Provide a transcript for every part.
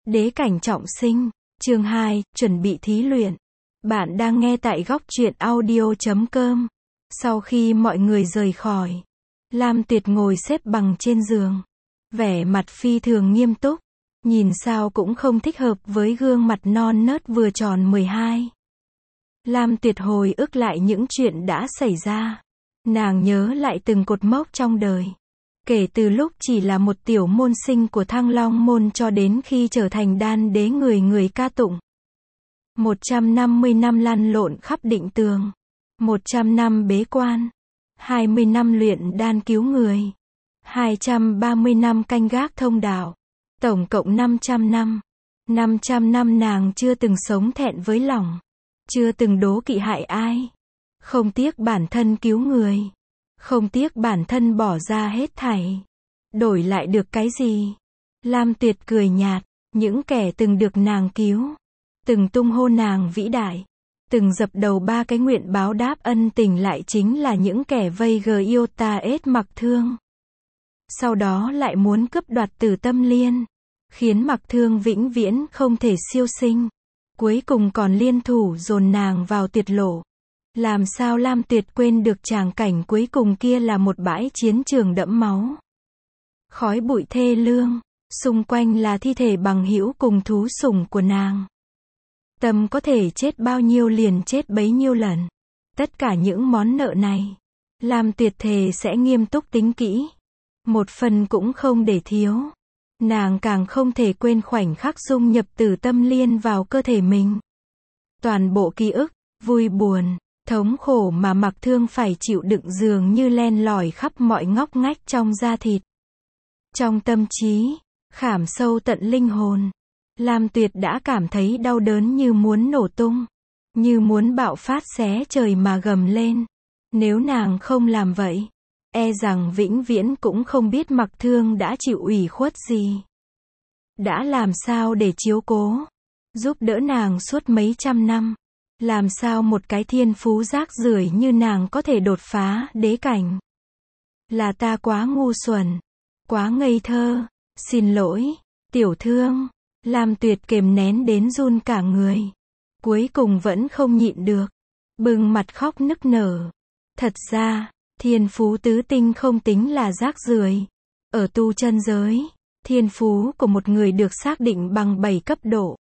Đế cảnh trọng sinh, chương 2, chuẩn bị thí luyện. Bạn đang nghe tại góc truyện audio.com. Sau khi mọi người rời khỏi, Lam Tuyệt ngồi xếp bằng trên giường, vẻ mặt phi thường nghiêm túc, nhìn sao cũng không thích hợp với gương mặt non nớt vừa tròn 12. Lam Tuyệt hồi ức lại những chuyện đã xảy ra. Nàng nhớ lại từng cột mốc trong đời. Kể từ lúc chỉ là một tiểu môn sinh của Thăng Long môn cho đến khi trở thành đan đế người người ca tụng. 150 năm lăn lộn khắp định tường. 100 năm bế quan. 20 năm luyện đan cứu người. 230 năm canh gác thông đạo. Tổng cộng 500 năm. 500 năm nàng chưa từng sống thẹn với lòng. Chưa từng đố kỵ hại ai. Không tiếc bản thân cứu người. Không tiếc bản thân bỏ ra hết thảy. Đổi lại được cái gì? Lam Tuyệt cười nhạt. Những kẻ từng được nàng cứu. Từng tung hô nàng vĩ đại. Từng dập đầu 3 cái nguyện báo đáp ân tình lại chính là những kẻ vây Iota Mặc Thương. Sau đó lại muốn cướp đoạt Tử Tâm Liên. Khiến Mặc Thương vĩnh viễn không thể siêu sinh. Cuối cùng còn liên thủ dồn nàng vào tuyệt lộ. Làm sao Lam Tuyệt quên được tràng cảnh cuối cùng kia là một bãi chiến trường đẫm máu. Khói bụi thê lương, xung quanh là thi thể bằng hữu cùng thú sủng của nàng. Tâm có thể chết bao nhiêu liền chết bấy nhiêu lần. Tất cả những món nợ này, Lam Tuyệt thề sẽ nghiêm túc tính kỹ. Một phần cũng không để thiếu. Nàng càng không thể quên khoảnh khắc dung nhập Tử Tâm Liên vào cơ thể mình. Toàn bộ ký ức, vui buồn, thống khổ mà Mặc Thương phải chịu đựng dường như len lỏi khắp mọi ngóc ngách trong da thịt. Trong tâm trí, khảm sâu tận linh hồn, Lam Tuyệt đã cảm thấy đau đớn như muốn nổ tung, như muốn bạo phát xé trời mà gầm lên. Nếu nàng không làm vậy, e rằng vĩnh viễn cũng không biết Mặc Thương đã chịu ủy khuất gì. Đã làm sao để chiếu cố, giúp đỡ nàng suốt mấy trăm năm. Làm sao một cái thiên phú rác rưởi như nàng có thể đột phá đế cảnh? Là ta quá ngu xuẩn, quá ngây thơ, xin lỗi, tiểu thương. Lam Tuyệt kềm nén đến run cả người. Cuối cùng vẫn không nhịn được. Bừng mặt khóc nức nở. Thật ra, thiên phú tứ tinh không tính là rác rưởi. Ở tu chân giới, thiên phú của một người được xác định bằng 7 cấp độ.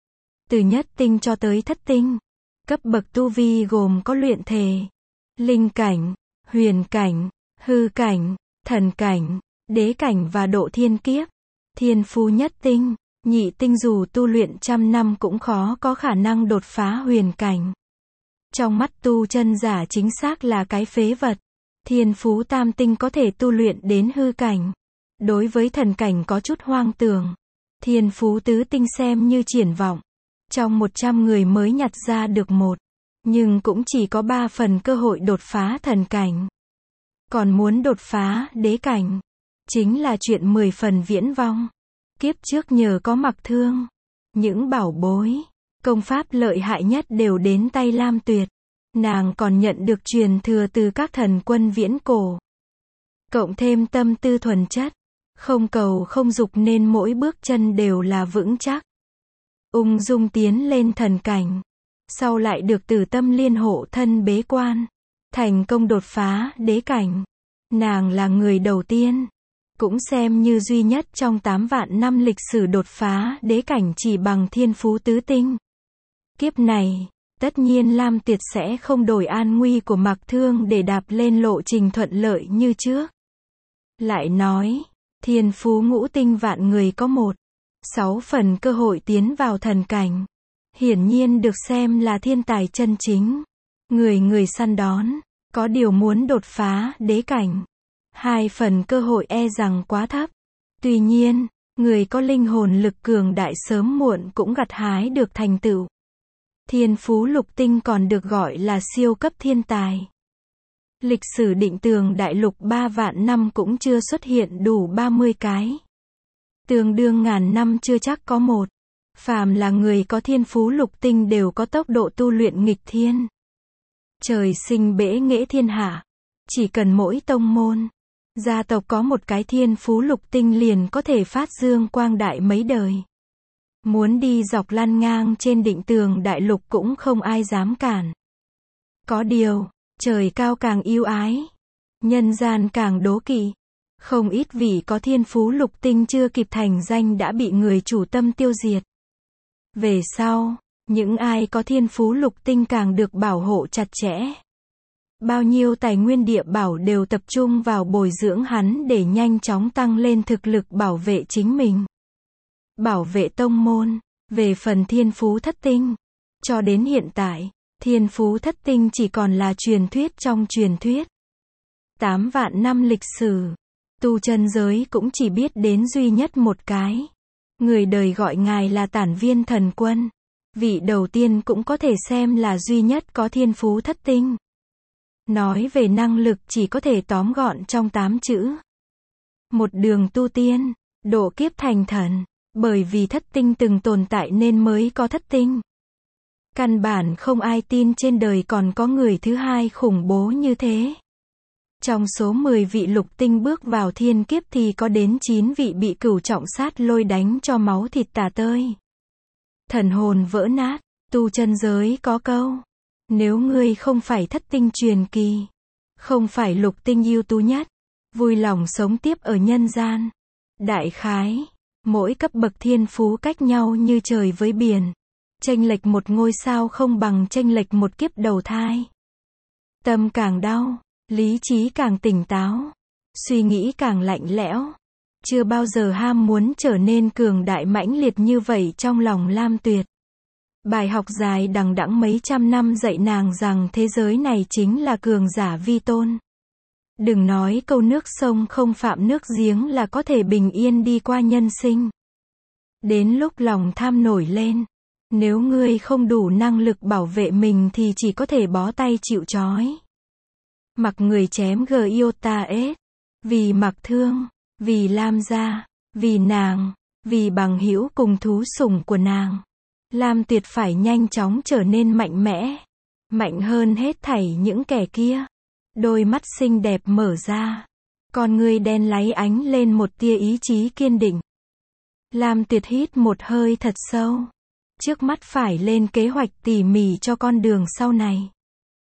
Từ nhất tinh cho tới thất tinh. Cấp bậc tu vi gồm có luyện thể, linh cảnh, huyền cảnh, hư cảnh, thần cảnh, đế cảnh và độ thiên kiếp. Thiên phú nhất tinh, nhị tinh dù tu luyện trăm năm cũng khó có khả năng đột phá huyền cảnh. Trong mắt tu chân giả chính xác là cái phế vật. Thiên phú tam tinh có thể tu luyện đến hư cảnh. Đối với thần cảnh có chút hoang tưởng. Thiên phú tứ tinh xem như triển vọng. Trong 100 người mới nhặt ra được một. Nhưng cũng chỉ có 3 phần cơ hội đột phá thần cảnh. Còn muốn đột phá đế cảnh, chính là chuyện 10 phần viễn vong. Kiếp trước nhờ có Mặc Thương, những bảo bối, công pháp lợi hại nhất đều đến tay Lam Tuyệt. Nàng còn nhận được truyền thừa từ các thần quân viễn cổ. Cộng thêm tâm tư thuần chất, không cầu không dục nên mỗi bước chân đều là vững chắc. Ung dung tiến lên thần cảnh. Sau lại được Tử Tâm Liên hộ thân bế quan. Thành công đột phá đế cảnh. Nàng là người đầu tiên. Cũng xem như duy nhất trong 8 vạn năm lịch sử đột phá đế cảnh chỉ bằng thiên phú tứ tinh. Kiếp này, tất nhiên Lam Tuyệt sẽ không đổi an nguy của Mặc Thương để đạp lên lộ trình thuận lợi như trước. Lại nói, thiên phú ngũ tinh vạn người có 6 phần cơ hội tiến vào thần cảnh. Hiển nhiên được xem là thiên tài chân chính. Người người săn đón, có điều muốn đột phá đế cảnh. 2 phần cơ hội e rằng quá thấp. Tuy nhiên, người có linh hồn lực cường đại sớm muộn cũng gặt hái được thành tựu. Thiên phú lục tinh còn được gọi là siêu cấp thiên tài. Lịch sử định tường đại lục 3 vạn năm cũng chưa xuất hiện đủ 30 cái. Tương đương ngàn năm chưa chắc có một. Phàm là người có thiên phú lục tinh đều có tốc độ tu luyện nghịch thiên. Trời sinh bẽ nghệ thiên hạ. Chỉ cần mỗi tông môn, gia tộc có một cái thiên phú lục tinh liền có thể phát dương quang đại mấy đời. Muốn đi dọc lăn ngang trên định tường đại lục cũng không ai dám cản. Có điều, trời cao càng yêu ái, nhân gian càng đố kỵ. Không ít vị có thiên phú lục tinh chưa kịp thành danh đã bị người chủ tâm tiêu diệt. Về sau, những ai có thiên phú lục tinh càng được bảo hộ chặt chẽ. Bao nhiêu tài nguyên địa bảo đều tập trung vào bồi dưỡng hắn để nhanh chóng tăng lên thực lực bảo vệ chính mình. Bảo vệ tông môn. Về phần thiên phú thất tinh, cho đến hiện tại, thiên phú thất tinh chỉ còn là truyền thuyết trong truyền thuyết. 8 vạn năm lịch sử, tu chân giới cũng chỉ biết đến duy nhất một cái. Người đời gọi ngài là Tản Viên Thần Quân. Vị đầu tiên cũng có thể xem là duy nhất có thiên phú thất tinh. Nói về năng lực chỉ có thể tóm gọn trong 8 chữ. Một đường tu tiên, độ kiếp thành thần. Bởi vì thất tinh từng tồn tại nên mới có thất tinh. Căn bản không ai tin trên đời còn có người thứ hai khủng bố như thế. Trong số 10 vị lục tinh bước vào thiên kiếp thì có đến 9 vị bị cửu trọng sát lôi đánh cho máu thịt tả tơi. Thần hồn vỡ nát. Tu chân giới có câu, nếu ngươi không phải thất tinh truyền kỳ, không phải lục tinh ưu tú nhất, vui lòng sống tiếp ở nhân gian. Đại khái, mỗi cấp bậc thiên phú cách nhau như trời với biển. Chênh lệch một ngôi sao không bằng chênh lệch một kiếp đầu thai. Tâm càng đau, lý trí càng tỉnh táo, suy nghĩ càng lạnh lẽo. Chưa bao giờ ham muốn trở nên cường đại mãnh liệt như vậy trong lòng Lam Tuyệt. Bài học dài đằng đẵng mấy trăm năm dạy nàng rằng thế giới này chính là cường giả vi tôn. Đừng nói câu nước sông không phạm nước giếng là có thể bình yên đi qua nhân sinh. Đến lúc lòng tham nổi lên, nếu ngươi không đủ năng lực bảo vệ mình thì chỉ có thể bó tay chịu trói. Mặc người chém Giota-S, vì mặc thương, vì Lam gia, vì nàng, vì bằng hữu cùng thú sủng của nàng. Lam Tuyệt phải nhanh chóng trở nên mạnh mẽ, mạnh hơn hết thảy những kẻ kia. Đôi mắt xinh đẹp mở ra, con ngươi đen láy ánh lên một tia ý chí kiên định. Lam Tuyệt hít một hơi thật sâu. Trước mắt phải lên kế hoạch tỉ mỉ cho con đường sau này.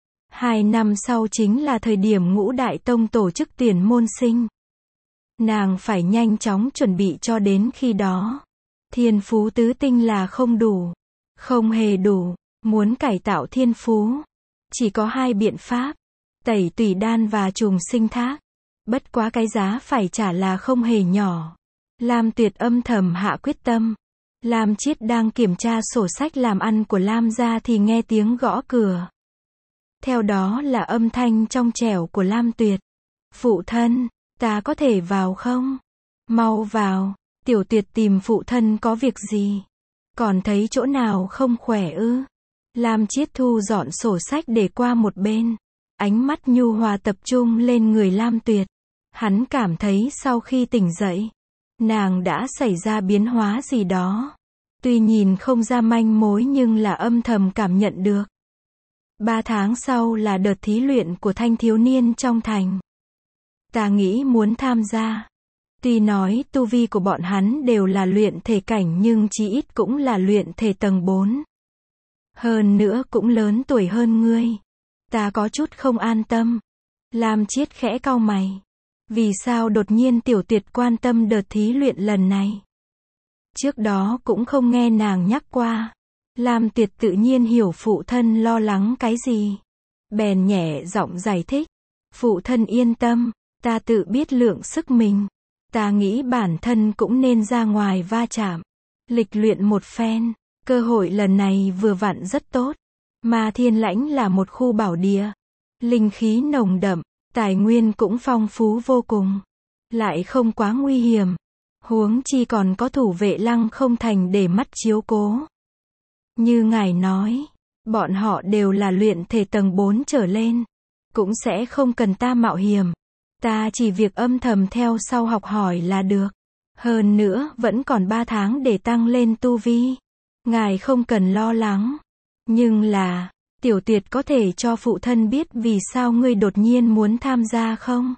2 năm sau chính là thời điểm Ngũ Đại Tông tổ chức tuyển môn sinh. Nàng phải nhanh chóng chuẩn bị cho đến khi đó. Thiên phú tứ tinh là không đủ. Không hề đủ. Muốn cải tạo thiên phú, chỉ có 2 biện pháp. Tẩy tùy đan và trùng sinh thác. Bất quá cái giá phải trả là không hề nhỏ. Lam Tuyệt âm thầm hạ quyết tâm. Lam Chiết đang kiểm tra sổ sách làm ăn của Lam gia thì nghe tiếng gõ cửa. Theo đó là âm thanh trong trẻo của Lam Tuyệt. Phụ thân, ta có thể vào không? Mau vào, Tiểu Tuyệt tìm phụ thân có việc gì? Còn thấy chỗ nào không khỏe ư? Lam Chiết thu dọn sổ sách để qua một bên. Ánh mắt nhu hòa tập trung lên người Lam Tuyệt. Hắn cảm thấy sau khi tỉnh dậy, nàng đã xảy ra biến hóa gì đó. Tuy nhìn không ra manh mối nhưng là âm thầm cảm nhận được. 3 tháng sau là đợt thí luyện của thanh thiếu niên trong thành. Ta nghĩ muốn tham gia. Tuy nói tu vi của bọn hắn đều là luyện thể cảnh nhưng chí ít cũng là luyện thể tầng 4. Hơn nữa cũng lớn tuổi hơn ngươi. Ta có chút không an tâm. Lam Chiết khẽ cau mày. Vì sao đột nhiên Tiểu Tuyệt quan tâm đợt thí luyện lần này? Trước đó cũng không nghe nàng nhắc qua. Lam Tuyệt tự nhiên hiểu phụ thân lo lắng cái gì. Bèn nhẹ giọng giải thích. Phụ thân yên tâm, ta tự biết lượng sức mình. Ta nghĩ bản thân cũng nên ra ngoài va chạm. Lịch luyện một phen. Cơ hội lần này vừa vặn rất tốt. Ma Thiên Lãnh là một khu bảo địa. Linh khí nồng đậm, tài nguyên cũng phong phú vô cùng. Lại không quá nguy hiểm. Huống chi còn có thủ vệ Lăng Không Thành để mắt chiếu cố. Như ngài nói, bọn họ đều là luyện thể tầng 4 trở lên. Cũng sẽ không cần ta mạo hiểm. Ta chỉ việc âm thầm theo sau học hỏi là được. Hơn nữa, vẫn còn 3 tháng để tăng lên tu vi. Ngài không cần lo lắng. Nhưng là, Tiểu Tuyệt có thể cho phụ thân biết vì sao ngươi đột nhiên muốn tham gia không?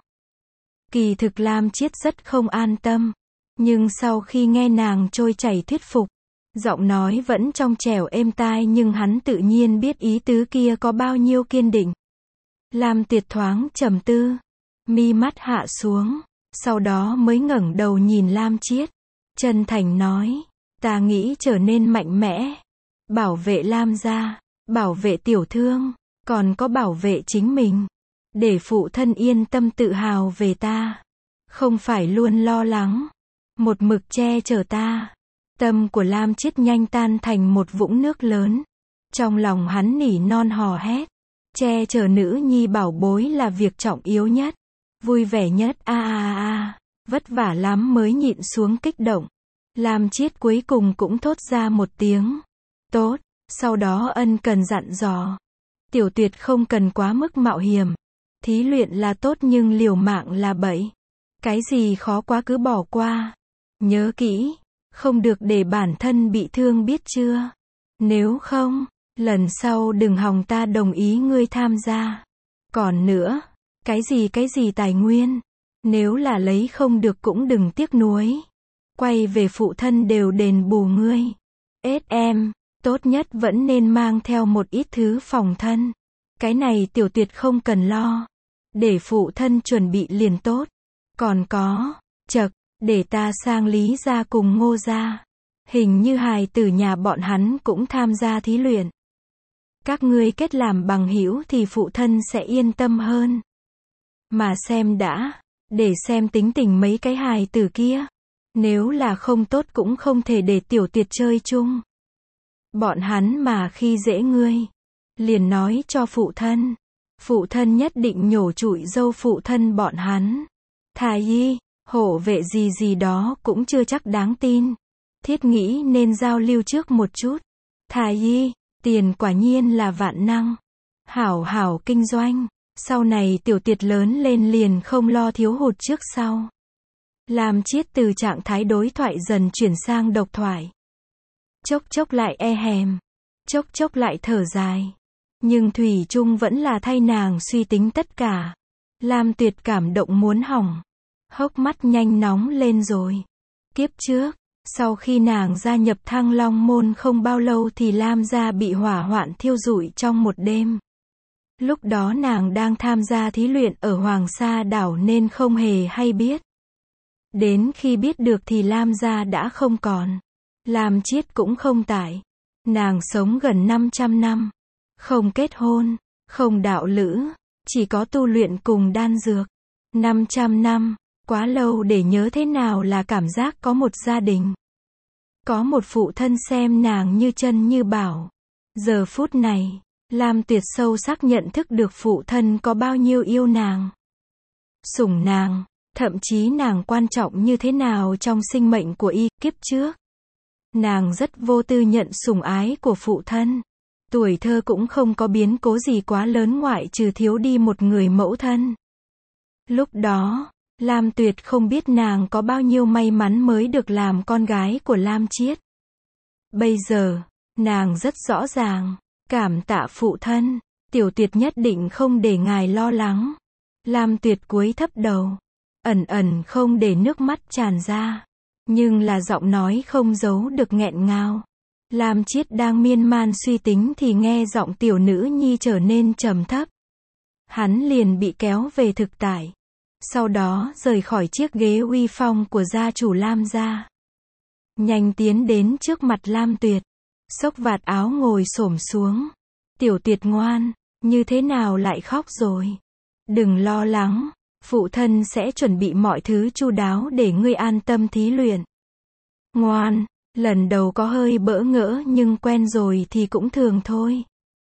Kỳ thực Lam Chiết rất không an tâm. Nhưng sau khi nghe nàng trôi chảy thuyết phục, Giọng nói vẫn trong trẻo êm tai nhưng hắn tự nhiên biết ý tứ kia có bao nhiêu kiên định. Lam Tuyệt thoáng trầm tư, mi mắt hạ xuống, sau đó mới ngẩng đầu nhìn Lam Chiết, chân thành nói, ta nghĩ trở nên mạnh mẽ, bảo vệ Lam gia, bảo vệ tiểu thương, còn có bảo vệ chính mình, để phụ thân yên tâm tự hào về ta, không phải luôn lo lắng, một mực che chở ta. Tâm của Lam Chiết nhanh tan thành một vũng nước lớn. Trong lòng hắn nỉ non hò hét, che chở nữ nhi bảo bối là việc trọng yếu nhất, vui vẻ nhất, vất vả lắm mới nhịn xuống kích động. Lam Chiết cuối cùng cũng thốt ra một tiếng, tốt, sau đó ân cần dặn dò, Tiểu Tuyệt không cần quá mức mạo hiểm, thí luyện là tốt nhưng liều mạng là bẫy, cái gì khó quá cứ bỏ qua, nhớ kỹ, không được để bản thân bị thương biết chưa, nếu không, lần sau đừng hòng ta đồng ý ngươi tham gia. Còn nữa, cái gì tài nguyên, nếu là lấy không được cũng đừng tiếc nuối, quay về phụ thân đều đền bù ngươi. Em, tốt nhất vẫn nên mang theo một ít thứ phòng thân, cái này Tiểu Tuyệt không cần lo, để phụ thân chuẩn bị liền tốt. Còn có, để ta sang Lý gia cùng Ngô gia, hình như hài tử nhà bọn hắn cũng tham gia thí luyện. Các ngươi kết làm bằng hữu thì phụ thân sẽ yên tâm hơn. Mà xem đã, để xem tính tình mấy cái hài tử kia, nếu là không tốt cũng không thể để Tiểu Tuyệt chơi chung. Bọn hắn mà khi dễ ngươi, liền nói cho phụ thân nhất định nhổ trụi râu phụ thân bọn hắn. Thái y, hộ vệ gì đó cũng chưa chắc đáng tin. Thiết nghĩ nên giao lưu trước một chút. Thái y, tiền quả nhiên là vạn năng. Hảo kinh doanh, sau này Tiểu Tuyệt lớn lên liền không lo thiếu hụt trước sau. Lam Chiết từ trạng thái đối thoại dần chuyển sang độc thoại. Chốc lại hèm, chốc lại thở dài. Nhưng thủy chung vẫn là thay nàng suy tính tất cả. Lam Tuyệt cảm động muốn hỏng, hốc mắt nhanh nóng lên rồi. Kiếp trước, sau khi nàng gia nhập Thăng Long môn không bao lâu thì Lam gia bị hỏa hoạn thiêu rụi trong một đêm. Lúc đó nàng đang tham gia thí luyện ở Hoàng Sa đảo nên không hề hay biết. Đến khi biết được thì Lam gia đã không còn. Lam Chiết cũng không tại. Nàng sống gần 500 năm. Không kết hôn, không đạo lữ, chỉ có tu luyện cùng đan dược. 500 năm, quá lâu để nhớ thế nào là cảm giác có một gia đình. Có một phụ thân xem nàng như chân như bảo. Giờ phút này, Lam Tuyệt sâu sắc nhận thức được phụ thân có bao nhiêu yêu nàng, sủng nàng, thậm chí nàng quan trọng như thế nào trong sinh mệnh của y. Kiếp trước, nàng rất vô tư nhận sủng ái của phụ thân. Tuổi thơ cũng không có biến cố gì quá lớn ngoại trừ thiếu đi một người mẫu thân. Lúc đó, Lam Tuyệt không biết nàng có bao nhiêu may mắn mới được làm con gái của Lam Chiết. Bây giờ, nàng rất rõ ràng, cảm tạ phụ thân, Tiểu Tuyệt nhất định không để ngài lo lắng. Lam Tuyệt cúi thấp đầu, ẩn không để nước mắt tràn ra, nhưng là giọng nói không giấu được nghẹn ngào. Lam Chiết đang miên man suy tính thì nghe giọng tiểu nữ nhi trở nên trầm thấp. Hắn liền bị kéo về thực tại. Sau đó rời khỏi chiếc ghế uy phong của gia chủ Lam gia. Nhanh tiến đến trước mặt Lam Tuyệt. Xốc vạt áo ngồi xổm xuống. Tiểu Tuyệt ngoan, như thế nào lại khóc rồi? Đừng lo lắng, phụ thân sẽ chuẩn bị mọi thứ chu đáo để ngươi an tâm thí luyện. Ngoan. Lần đầu có hơi bỡ ngỡ nhưng quen rồi thì cũng thường thôi.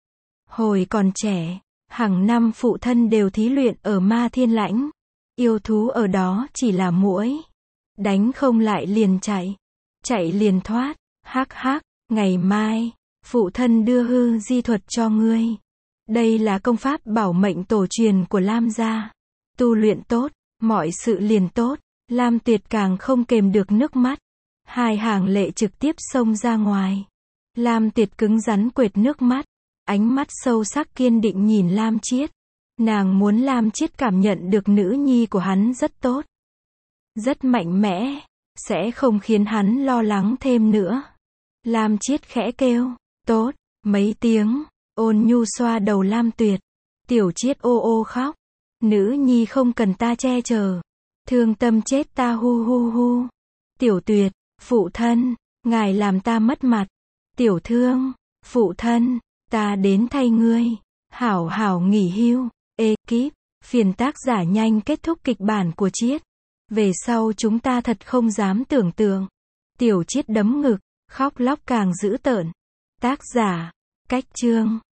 Hồi còn trẻ, hàng năm phụ thân đều thí luyện ở Ma Thiên Lãnh. Yêu thú ở đó chỉ là muỗi. Đánh không lại liền chạy liền thoát. Hắc, ngày mai, phụ thân đưa hư di thuật cho ngươi. Đây là công pháp bảo mệnh tổ truyền của Lam gia. Tu luyện tốt, mọi sự liền tốt. Lam Tuyệt càng không kềm được nước mắt. Hai hàng lệ trực tiếp xông ra ngoài. Lam Tuyệt cứng rắn quệt nước mắt, ánh mắt sâu sắc kiên định nhìn Lam Chiết. Nàng muốn Lam Chiết cảm nhận được nữ nhi của hắn rất tốt, rất mạnh mẽ, sẽ không khiến hắn lo lắng thêm nữa. Lam Chiết khẽ kêu. Tốt. Mấy tiếng. Ôn nhu xoa đầu Lam Tuyệt. Tiểu Chiết ô ô khóc. Nữ nhi không cần ta che chở. Thương tâm chết ta hu hu hu. Tiểu Tuyệt. Phụ thân. Ngài làm ta mất mặt. Tiểu Thương. Phụ thân. Ta đến thay ngươi. Hảo hảo nghỉ hưu. Ekip. Phiền tác giả nhanh kết thúc kịch bản của Chiết. Về sau chúng ta thật không dám tưởng tượng. Tiểu Chiết đấm ngực. Khóc lóc càng dữ tợn. Tác giả. Cách chương.